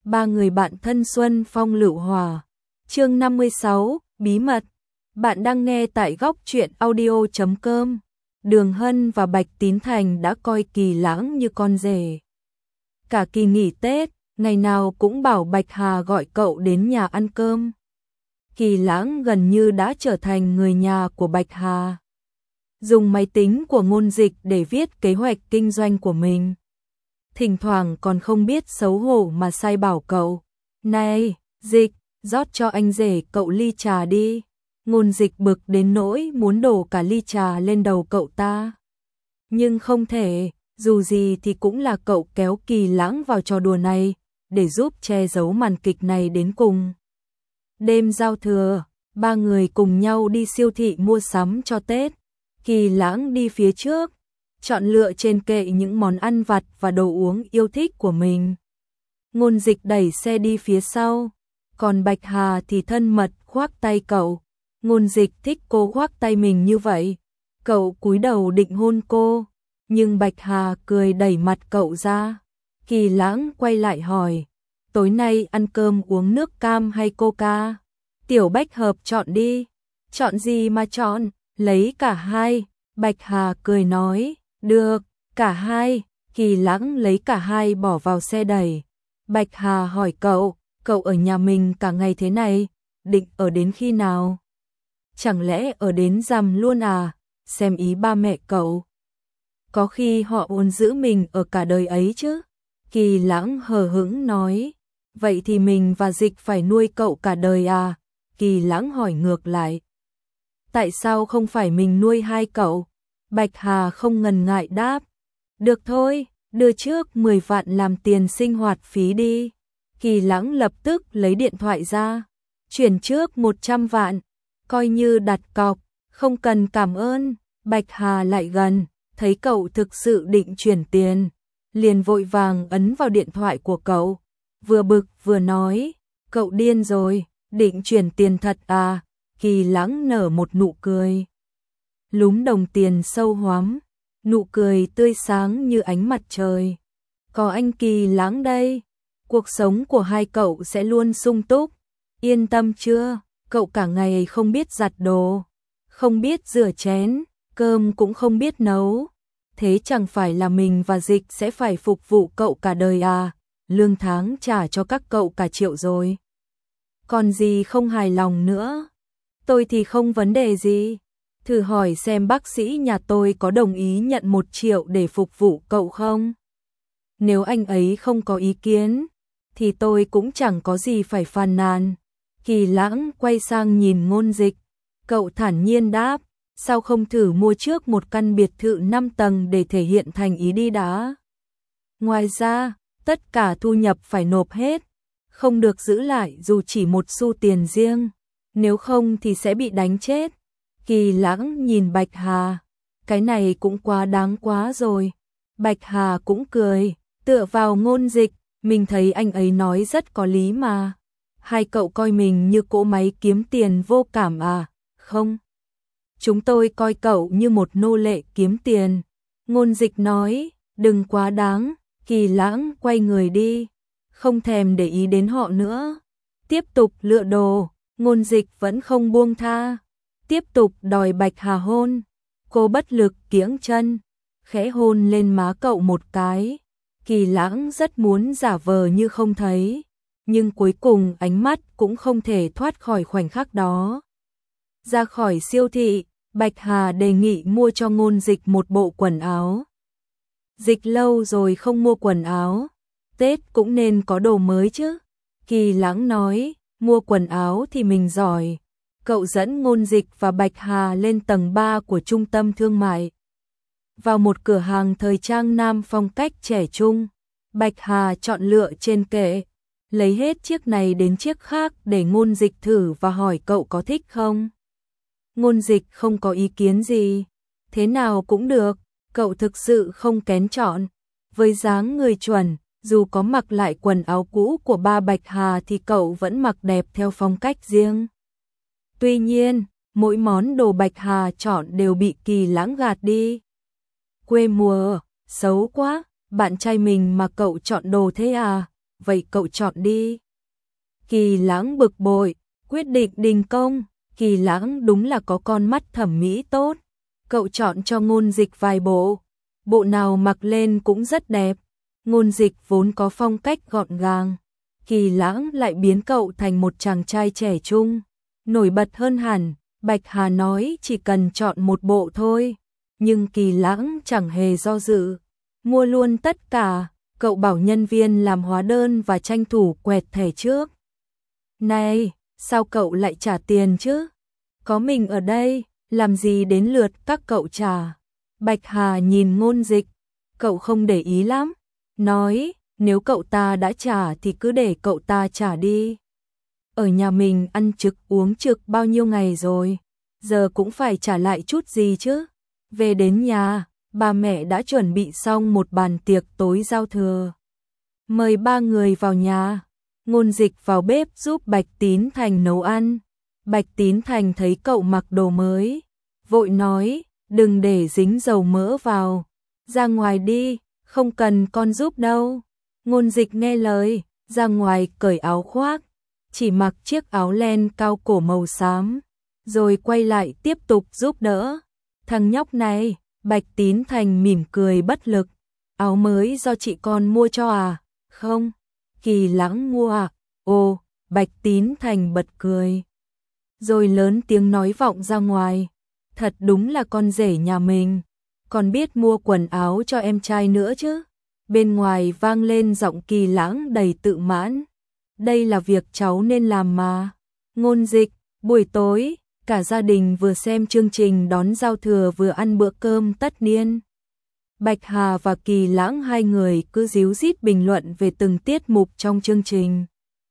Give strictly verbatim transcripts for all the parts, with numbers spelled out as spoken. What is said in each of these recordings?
ba người bạn thân xuân phong lựu hòa. Chương năm mươi sáu, bí mật. Bạn đang nghe tại góc truyện audio chấm com. Đường Hân và Bạch Tín Thành đã coi Kỳ Lãng như con rể. Cả kỳ nghỉ Tết, ngày nào cũng bảo Bạch Hà gọi cậu đến nhà ăn cơm. Kỳ Lãng gần như đã trở thành người nhà của Bạch Hà. Dùng máy tính của Ngôn Dịch để viết kế hoạch kinh doanh của mình. Thỉnh thoảng còn không biết xấu hổ mà sai bảo cậu. Này, Dịch, rót cho anh rể cậu ly trà đi. Ngôn Dịch bực đến nỗi muốn đổ cả ly trà lên đầu cậu ta. Nhưng không thể, dù gì thì cũng là cậu kéo Kỳ Lãng vào trò đùa này, để giúp che giấu màn kịch này đến cùng. Đêm giao thừa, ba người cùng nhau đi siêu thị mua sắm cho Tết. Kỳ Lãng đi phía trước, chọn lựa trên kệ những món ăn vặt và đồ uống yêu thích của mình. Ngôn Dịch đẩy xe đi phía sau, còn Bạch Hà thì thân mật khoác tay cậu. Ngôn Dịch thích cô khoác tay mình như vậy. Cậu cúi đầu định hôn cô, nhưng Bạch Hà cười đẩy mặt cậu ra. Kỳ Lãng quay lại hỏi, tối nay ăn cơm uống nước cam hay coca? Tiểu Bách Hợp chọn đi. Chọn gì mà chọn? Lấy cả hai. Bạch Hà cười nói, được, cả hai. Kỳ Lãng lấy cả hai bỏ vào xe đẩy. Bạch Hà hỏi cậu, cậu ở nhà mình cả ngày thế này, định ở đến khi nào? Chẳng lẽ ở đến rằm luôn à? Xem ý ba mẹ cậu. Có khi họ muốn giữ mình ở cả đời ấy chứ? Kỳ Lãng hờ hững nói, vậy thì mình và Dịch phải nuôi cậu cả đời à? Kỳ Lãng hỏi ngược lại, tại sao không phải mình nuôi hai cậu? Bạch Hà không ngần ngại đáp, được thôi, đưa trước mười vạn làm tiền sinh hoạt phí đi. Kỳ Lãng lập tức lấy điện thoại ra, chuyển trước một trăm vạn, coi như đặt cọc, không cần cảm ơn. Bạch Hà lại gần, thấy cậu thực sự định chuyển tiền, liền vội vàng ấn vào điện thoại của cậu, vừa bực vừa nói, cậu điên rồi, định chuyển tiền thật à? Kỳ Lãng nở một nụ cười, lúm đồng tiền sâu hoắm, nụ cười tươi sáng như ánh mặt trời. Có anh Kỳ Lãng đây, cuộc sống của hai cậu sẽ luôn sung túc, yên tâm chưa? Cậu cả ngày không biết giặt đồ, không biết rửa chén, cơm cũng không biết nấu. Thế chẳng phải là mình và Dịch sẽ phải phục vụ cậu cả đời à? Lương tháng trả cho các cậu cả triệu rồi. Còn gì không hài lòng nữa? Tôi thì không vấn đề gì. Thử hỏi xem bác sĩ nhà tôi có đồng ý nhận một triệu để phục vụ cậu không? Nếu anh ấy không có ý kiến, thì tôi cũng chẳng có gì phải phàn nàn. Kỳ Lãng quay sang nhìn Ngôn Dịch, cậu thản nhiên đáp, sao không thử mua trước một căn biệt thự năm tầng để thể hiện thành ý đi đã? Ngoài ra, tất cả thu nhập phải nộp hết, không được giữ lại dù chỉ một xu tiền riêng, nếu không thì sẽ bị đánh chết. Kỳ Lãng nhìn Bạch Hà, cái này cũng quá đáng quá rồi. Bạch Hà cũng cười, tựa vào Ngôn Dịch, mình thấy anh ấy nói rất có lý mà. Hai cậu coi mình như cỗ máy kiếm tiền vô cảm à? Không. Chúng tôi coi cậu như một nô lệ kiếm tiền. Ngôn Dịch nói, đừng quá đáng. Kỳ Lãng quay người đi, không thèm để ý đến họ nữa. Tiếp tục lựa đồ, Ngôn Dịch vẫn không buông tha. Tiếp tục đòi Bạch Hà hôn. Cô bất lực kiễng chân, khẽ hôn lên má cậu một cái. Kỳ Lãng rất muốn giả vờ như không thấy, nhưng cuối cùng ánh mắt cũng không thể thoát khỏi khoảnh khắc đó. Ra khỏi siêu thị, Bạch Hà đề nghị mua cho Ngôn Dịch một bộ quần áo. Dịch lâu rồi không mua quần áo, Tết cũng nên có đồ mới chứ. Kỳ Lãng nói, mua quần áo thì mình giỏi. Cậu dẫn Ngôn Dịch và Bạch Hà lên tầng ba của trung tâm thương mại. Vào một cửa hàng thời trang nam phong cách trẻ trung, Bạch Hà chọn lựa trên kệ, lấy hết chiếc này đến chiếc khác để Ngôn Dịch thử và hỏi cậu có thích không. Ngôn Dịch không có ý kiến gì, thế nào cũng được, cậu thực sự không kén chọn. Với dáng người chuẩn, dù có mặc lại quần áo cũ của ba Bạch Hà thì cậu vẫn mặc đẹp theo phong cách riêng. Tuy nhiên, mỗi món đồ Bạch Hà chọn đều bị Kỳ Lãng gạt đi. Quê mùa, xấu quá, bạn trai mình mà cậu chọn đồ thế à? vậy cậu chọn đi. Kỳ Lãng bực bội, quyết định đình công. Kỳ Lãng đúng là có con mắt thẩm mỹ tốt. Cậu chọn cho Ngôn Dịch vài bộ, bộ nào mặc lên cũng rất đẹp. Ngôn Dịch vốn có phong cách gọn gàng, Kỳ Lãng lại biến cậu thành một chàng trai trẻ trung, nổi bật hơn hẳn. Bạch Hà nói chỉ cần chọn một bộ thôi, nhưng Kỳ Lãng chẳng hề do dự, mua luôn tất cả. Cậu bảo nhân viên làm hóa đơn và tranh thủ quẹt thẻ trước. Này, sao cậu lại trả tiền chứ? Có mình ở đây, làm gì đến lượt các cậu trả? Bạch Hà nhìn Ngôn Dịch, cậu không để ý lắm, nói, nếu cậu ta đã trả thì cứ để cậu ta trả đi. Ở nhà mình ăn trực uống trực bao nhiêu ngày rồi, giờ cũng phải trả lại chút gì chứ. Về đến nhà, bà mẹ đã chuẩn bị xong một bàn tiệc tối giao thừa. Mời ba người vào nhà. Ngôn Dịch vào bếp giúp Bạch Tín Thành nấu ăn. Bạch Tín Thành thấy cậu mặc đồ mới, vội nói, đừng để dính dầu mỡ vào, ra ngoài đi, không cần con giúp đâu. Ngôn Dịch nghe lời, ra ngoài cởi áo khoác, chỉ mặc chiếc áo len cao cổ màu xám, rồi quay lại tiếp tục giúp đỡ. Thằng nhóc này, Bạch Tín Thành mỉm cười bất lực, áo mới do chị con mua cho à? Không, Kỳ Lãng mua à? Ồ, Bạch Tín Thành bật cười, rồi lớn tiếng nói vọng ra ngoài, thật đúng là con rể nhà mình, còn biết mua quần áo cho em trai nữa chứ. Bên ngoài vang lên giọng Kỳ Lãng đầy tự mãn, đây là việc cháu nên làm mà. Ngôn Dịch, buổi tối, cả gia đình vừa xem chương trình đón giao thừa vừa ăn bữa cơm tất niên. Bạch Hà và Kỳ Lãng hai người cứ díu dít bình luận về từng tiết mục trong chương trình.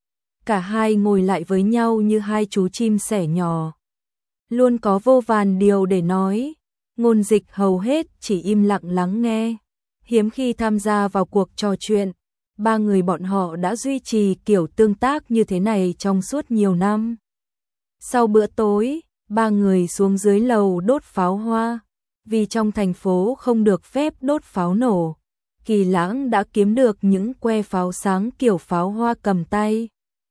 Cả hai ngồi lại với nhau như hai chú chim sẻ nhỏ, luôn có vô vàn điều để nói. Ngôn Dịch hầu hết chỉ im lặng lắng nghe, hiếm khi tham gia vào cuộc trò chuyện. Ba người bọn họ đã duy trì kiểu tương tác như thế này trong suốt nhiều năm. Sau bữa tối, ba người xuống dưới lầu đốt pháo hoa. Vì trong thành phố không được phép đốt pháo nổ, Kỳ Lãng đã kiếm được những que pháo sáng kiểu pháo hoa cầm tay.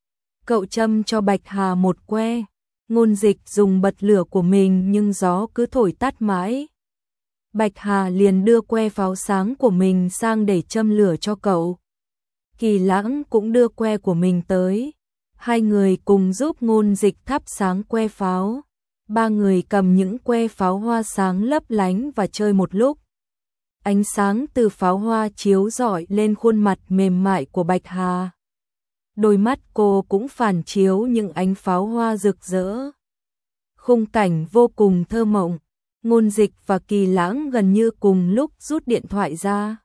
Cậu châm cho Bạch Hà một que, Ngôn Dịch dùng bật lửa của mình nhưng gió cứ thổi tắt mãi. Bạch Hà liền đưa que pháo sáng của mình sang để châm lửa cho cậu. Kỳ Lãng cũng đưa que của mình tới. Hai người cùng giúp Ngôn Dịch thắp sáng que pháo. Ba người cầm những que pháo hoa sáng lấp lánh và chơi một lúc. Ánh sáng từ pháo hoa chiếu rọi lên khuôn mặt mềm mại của Bạch Hà. Đôi mắt cô cũng phản chiếu những ánh pháo hoa rực rỡ. Khung cảnh vô cùng thơ mộng. Ngôn Dịch và Kỳ Lãng gần như cùng lúc rút điện thoại ra,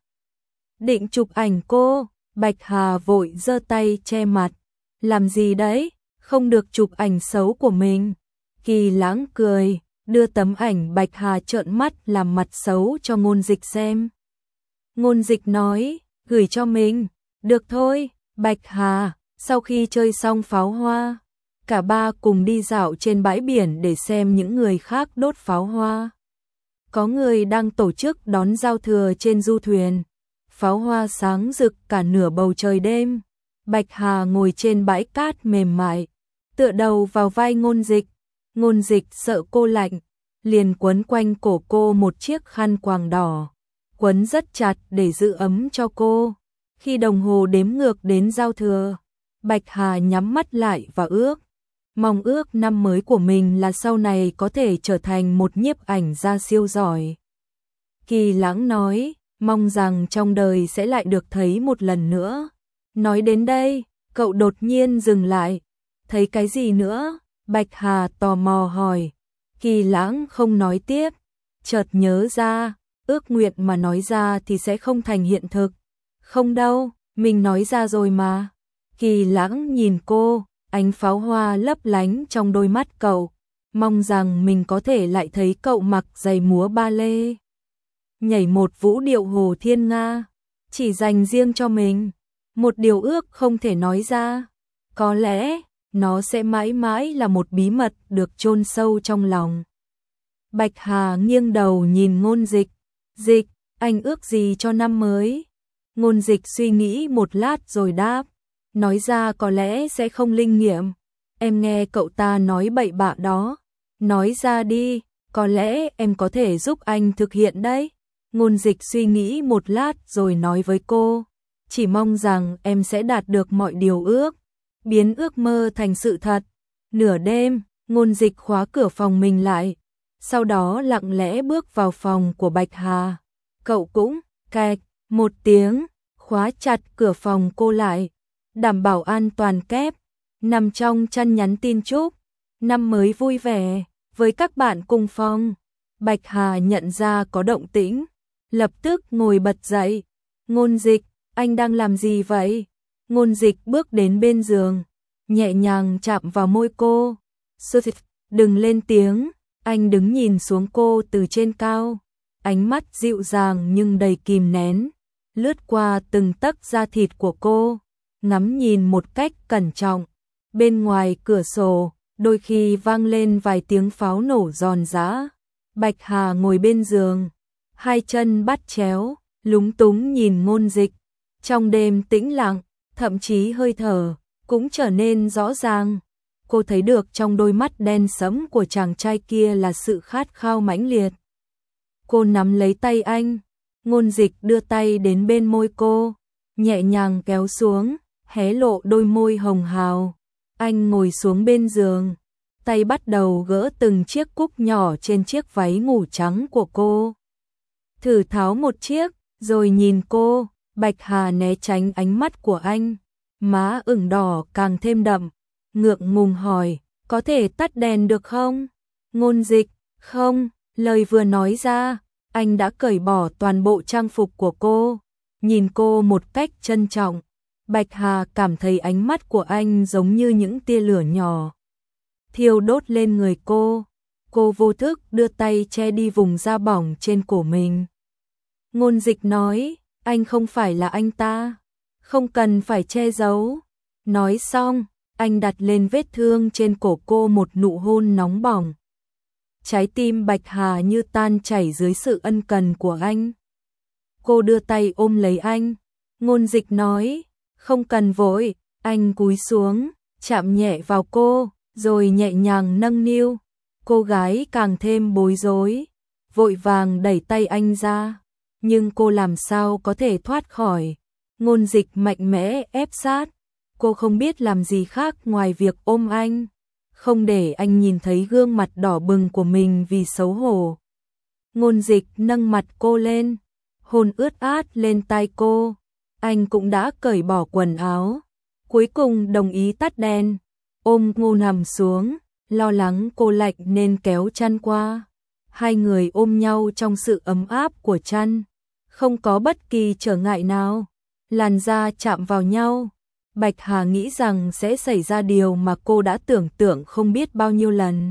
định chụp ảnh cô. Bạch Hà vội giơ tay che mặt. Làm gì đấy, không được chụp ảnh xấu của mình. Kỳ Lãng cười, đưa tấm ảnh Bạch Hà trợn mắt làm mặt xấu cho Ngôn Dịch xem. Ngôn Dịch nói, gửi cho mình. Được thôi. Bạch Hà, sau khi chơi xong pháo hoa, cả ba cùng đi dạo trên bãi biển để xem những người khác đốt pháo hoa. Có người đang tổ chức đón giao thừa trên du thuyền. Pháo hoa sáng rực cả nửa bầu trời đêm. Bạch Hà ngồi trên bãi cát mềm mại, tựa đầu vào vai Ngôn Dịch. Ngôn Dịch sợ cô lạnh, liền quấn quanh cổ cô một chiếc khăn quàng đỏ, quấn rất chặt để giữ ấm cho cô. Khi đồng hồ đếm ngược đến giao thừa, Bạch Hà nhắm mắt lại và ước, mong ước năm mới của mình là sau này có thể trở thành một nhiếp ảnh gia siêu giỏi. Kỳ Lãng nói, mong rằng trong đời sẽ lại được thấy một lần nữa. Nói đến đây, cậu đột nhiên dừng lại. Thấy cái gì nữa? Bạch Hà tò mò hỏi. Kỳ Lãng không nói tiếp, chợt nhớ ra, ước nguyện mà nói ra thì sẽ không thành hiện thực. Không đâu, mình nói ra rồi mà. Kỳ Lãng nhìn cô, ánh pháo hoa lấp lánh trong đôi mắt cậu, mong rằng mình có thể lại thấy cậu mặc giày múa ba lê, nhảy một vũ điệu Hồ Thiên Nga, chỉ dành riêng cho mình. Một điều ước không thể nói ra, có lẽ nó sẽ mãi mãi là một bí mật được chôn sâu trong lòng. Bạch Hà nghiêng đầu nhìn Ngôn Dịch. Dịch, anh ước gì cho năm mới? Ngôn Dịch suy nghĩ một lát rồi đáp, nói ra có lẽ sẽ không linh nghiệm. Em nghe cậu ta nói bậy bạ đó. Nói ra đi, có lẽ em có thể giúp anh thực hiện đấy. Ngôn Dịch suy nghĩ một lát rồi nói với cô, chỉ mong rằng em sẽ đạt được mọi điều ước, biến ước mơ thành sự thật. Nửa đêm, Ngôn Dịch khóa cửa phòng mình lại, sau đó lặng lẽ bước vào phòng của Bạch Hà. Cậu cũng kẹt một tiếng, khóa chặt cửa phòng cô lại, đảm bảo an toàn kép, nằm trong chăn nhắn tin chúc năm mới vui vẻ với các bạn cùng phòng. Bạch Hà nhận ra có động tĩnh, lập tức ngồi bật dậy. Ngôn Dịch, anh đang làm gì vậy? Ngôn Dịch bước đến bên giường, nhẹ nhàng chạm vào môi cô. Đừng lên tiếng. Anh đứng nhìn xuống cô từ trên cao, ánh mắt dịu dàng nhưng đầy kìm nén, lướt qua từng tấc da thịt của cô, ngắm nhìn một cách cẩn trọng. Bên ngoài cửa sổ, đôi khi vang lên vài tiếng pháo nổ giòn giã. Bạch Hà ngồi bên giường, hai chân bắt chéo, lúng túng nhìn Ngôn Dịch. Trong đêm tĩnh lặng, thậm chí hơi thở cũng trở nên rõ ràng. Cô thấy được trong đôi mắt đen sẫm của chàng trai kia là sự khát khao mãnh liệt. Cô nắm lấy tay anh, Ngôn Dịch đưa tay đến bên môi cô, nhẹ nhàng kéo xuống, hé lộ đôi môi hồng hào. Anh ngồi xuống bên giường, tay bắt đầu gỡ từng chiếc cúc nhỏ trên chiếc váy ngủ trắng của cô. Thử tháo một chiếc, rồi nhìn cô. Bạch Hà né tránh ánh mắt của anh, má ửng đỏ càng thêm đậm, ngượng ngùng hỏi, có thể tắt đèn được không? Ngôn Dịch, không. Lời vừa nói ra, anh đã cởi bỏ toàn bộ trang phục của cô, nhìn cô một cách trân trọng. Bạch Hà cảm thấy ánh mắt của anh giống như những tia lửa nhỏ thiêu đốt lên người cô. Cô vô thức đưa tay che đi vùng da bỏng trên cổ mình. Ngôn Dịch nói, anh không phải là anh ta, không cần phải che giấu. Nói xong, anh đặt lên vết thương trên cổ cô một nụ hôn nóng bỏng. Trái tim Bạch Hà như tan chảy dưới sự ân cần của anh. Cô đưa tay ôm lấy anh. Ngôn Dịch nói, không cần vội. Anh cúi xuống, chạm nhẹ vào cô, rồi nhẹ nhàng nâng niu. Cô gái càng thêm bối rối, vội vàng đẩy tay anh ra. Nhưng cô làm sao có thể thoát khỏi. Ngôn Dịch mạnh mẽ ép sát. Cô không biết làm gì khác ngoài việc ôm anh, không để anh nhìn thấy gương mặt đỏ bừng của mình vì xấu hổ. Ngôn Dịch nâng mặt cô lên, hôn ướt át lên tai cô. Anh cũng đã cởi bỏ quần áo, cuối cùng đồng ý tắt đèn, ôm cô nằm xuống, lo lắng cô lạnh nên kéo chăn qua. Hai người ôm nhau trong sự ấm áp của chăn, không có bất kỳ trở ngại nào. Làn da chạm vào nhau, Bạch Hà nghĩ rằng sẽ xảy ra điều mà cô đã tưởng tượng không biết bao nhiêu lần.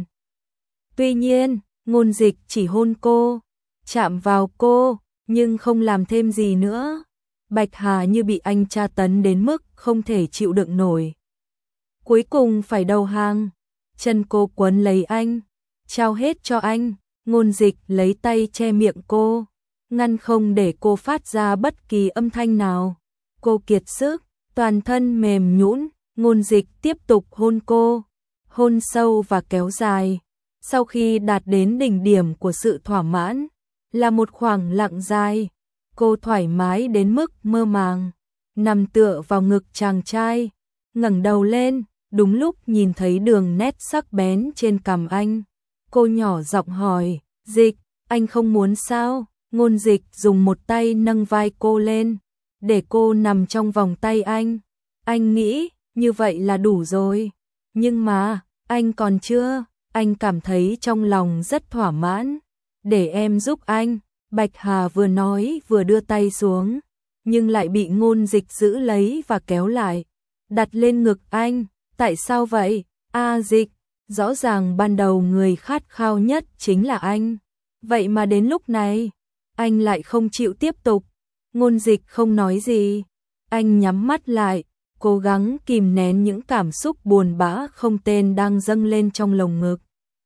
Tuy nhiên, Ngôn Dịch chỉ hôn cô, chạm vào cô, nhưng không làm thêm gì nữa. Bạch Hà như bị anh tra tấn đến mức không thể chịu đựng nổi. Cuối cùng phải đầu hàng, chân cô quấn lấy anh, trao hết cho anh. Ngôn Dịch lấy tay che miệng cô, ngăn không để cô phát ra bất kỳ âm thanh nào. Cô kiệt sức, toàn thân mềm nhũn. Ngôn Dịch tiếp tục hôn cô, hôn sâu và kéo dài. Sau khi đạt đến đỉnh điểm của sự thỏa mãn, là một khoảng lặng dài, cô thoải mái đến mức mơ màng, nằm tựa vào ngực chàng trai, ngẩng đầu lên, đúng lúc nhìn thấy đường nét sắc bén trên cằm anh. Cô nhỏ giọng hỏi, Dịch, anh không muốn sao? Ngôn Dịch dùng một tay nâng vai cô lên, để cô nằm trong vòng tay anh. Anh nghĩ, như vậy là đủ rồi. Nhưng mà, anh còn chưa. Anh cảm thấy trong lòng rất thỏa mãn. Để em giúp anh. Bạch Hà vừa nói vừa đưa tay xuống, nhưng lại bị Ngôn Dịch giữ lấy và kéo lại, đặt lên ngực anh. Tại sao vậy? A Dịch, rõ ràng ban đầu người khát khao nhất chính là anh. Vậy mà đến lúc này, anh lại không chịu tiếp tục. Ngôn Dịch không nói gì. Anh nhắm mắt lại, cố gắng kìm nén những cảm xúc buồn bã không tên đang dâng lên trong lồng ngực.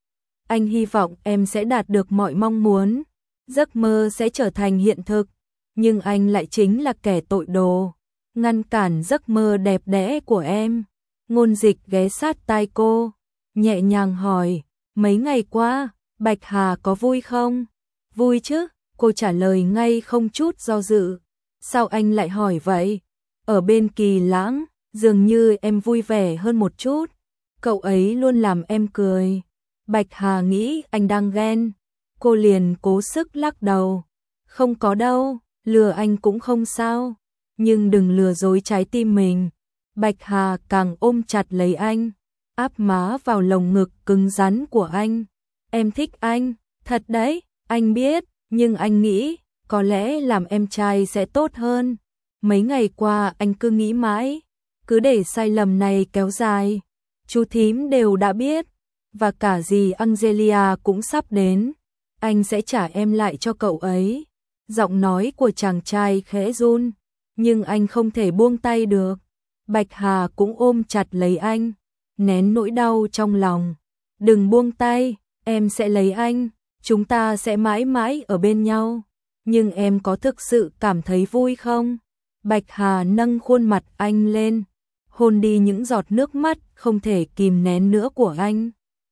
Anh hy vọng em sẽ đạt được mọi mong muốn, giấc mơ sẽ trở thành hiện thực, nhưng anh lại chính là kẻ tội đồ. ngăn cản giấc mơ đẹp đẽ của em. Ngôn Dịch ghé sát tai cô, nhẹ nhàng hỏi, mấy ngày qua, Bạch Hà có vui không? Vui chứ, cô trả lời ngay không chút do dự. Sao anh lại hỏi vậy? Ở bên Kỳ Lãng, dường như em vui vẻ hơn một chút. Cậu ấy luôn làm em cười. Bạch Hà nghĩ anh đang ghen. Cô liền cố sức lắc đầu. Không có đâu, lừa anh cũng không sao. Nhưng đừng lừa dối trái tim mình. Bạch Hà càng ôm chặt lấy anh, áp má vào lồng ngực cứng rắn của anh. Em thích anh, thật đấy, anh biết, nhưng anh nghĩ, có lẽ làm em trai sẽ tốt hơn. Mấy ngày qua anh cứ nghĩ mãi, cứ để sai lầm này kéo dài. Chú thím đều đã biết, và cả dì Angelia cũng sắp đến. Anh sẽ trả em lại cho cậu ấy. Giọng nói của chàng trai khẽ run, nhưng anh không thể buông tay được. Bạch Hà cũng ôm chặt lấy anh, nén nỗi đau trong lòng. Đừng buông tay, em sẽ lấy anh, chúng ta sẽ mãi mãi ở bên nhau. Nhưng em có thực sự cảm thấy vui không? Bạch Hà nâng khuôn mặt anh lên, hôn đi những giọt nước mắt không thể kìm nén nữa của anh.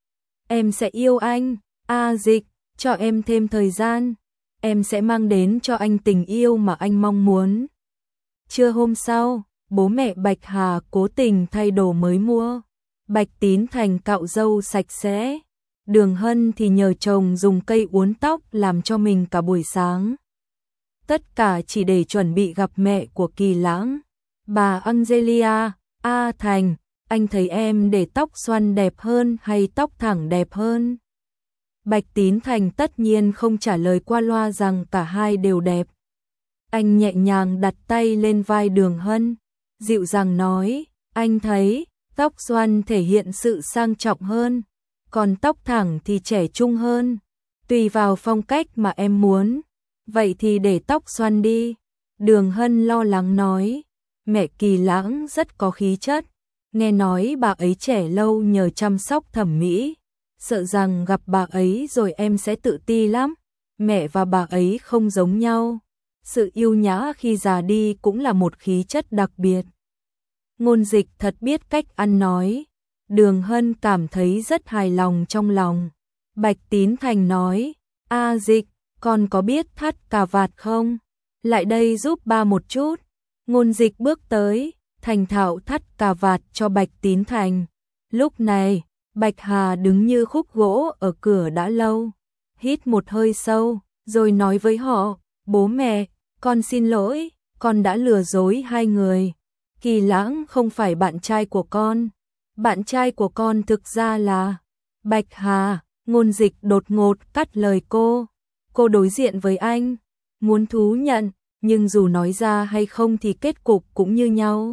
Em sẽ yêu anh, A Dịch, cho em thêm thời gian. Em sẽ mang đến cho anh tình yêu mà anh mong muốn. Trưa hôm sau, bố mẹ Bạch Hà cố tình thay đồ mới mua. Bạch Tín Thành cạo râu sạch sẽ. Đường Hân thì nhờ chồng dùng cây uốn tóc làm cho mình cả buổi sáng. Tất cả chỉ để chuẩn bị gặp mẹ của Kỳ Lãng. Bà Angelia, A Thành, anh thấy em để tóc xoăn đẹp hơn hay tóc thẳng đẹp hơn? Bạch Tín Thành tất nhiên không trả lời qua loa rằng cả hai đều đẹp. Anh nhẹ nhàng đặt tay lên vai Đường Hân, dịu dàng nói, anh thấy tóc xoăn thể hiện sự sang trọng hơn, còn tóc thẳng thì trẻ trung hơn. Tùy vào phong cách mà em muốn, vậy thì để tóc xoăn đi. Đường Hân lo lắng nói, mẹ Kỳ Lãng rất có khí chất, nghe nói bà ấy trẻ lâu nhờ chăm sóc thẩm mỹ, sợ rằng gặp bà ấy rồi em sẽ tự ti lắm. Mẹ và bà ấy không giống nhau, sự yêu nhã khi già đi cũng là một khí chất đặc biệt. Ngôn Dịch thật biết cách ăn nói. Đường Hân cảm thấy rất hài lòng trong lòng. Bạch Tín Thành nói, A Dịch, con có biết thắt cà vạt không? Lại đây giúp ba một chút. Ngôn Dịch bước tới, thành thạo thắt cà vạt cho Bạch Tín Thành. Lúc này, Bạch Hà đứng như khúc gỗ ở cửa đã lâu. Hít một hơi sâu, rồi nói với họ, bố mẹ, con xin lỗi, con đã lừa dối hai người. Kỳ Lãng không phải bạn trai của con. Bạn trai của con thực ra là Bạch Hà. Ngôn Dịch đột ngột cắt lời cô. Cô đối diện với anh, muốn thú nhận, nhưng dù nói ra hay không thì kết cục cũng như nhau.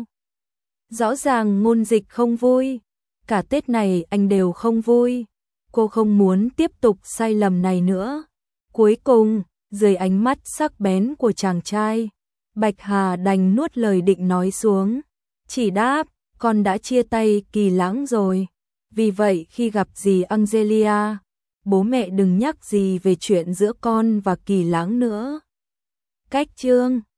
Rõ ràng Ngôn Dịch không vui. Cả Tết này anh đều không vui. Cô không muốn tiếp tục sai lầm này nữa. Cuối cùng, dưới ánh mắt sắc bén của chàng trai, Bạch Hà đành nuốt lời định nói xuống. Chỉ đáp, con đã chia tay Kỳ Lãng rồi. Vì vậy khi gặp dì Angelia, bố mẹ đừng nhắc gì về chuyện giữa con và Kỳ Lãng nữa. Cách chương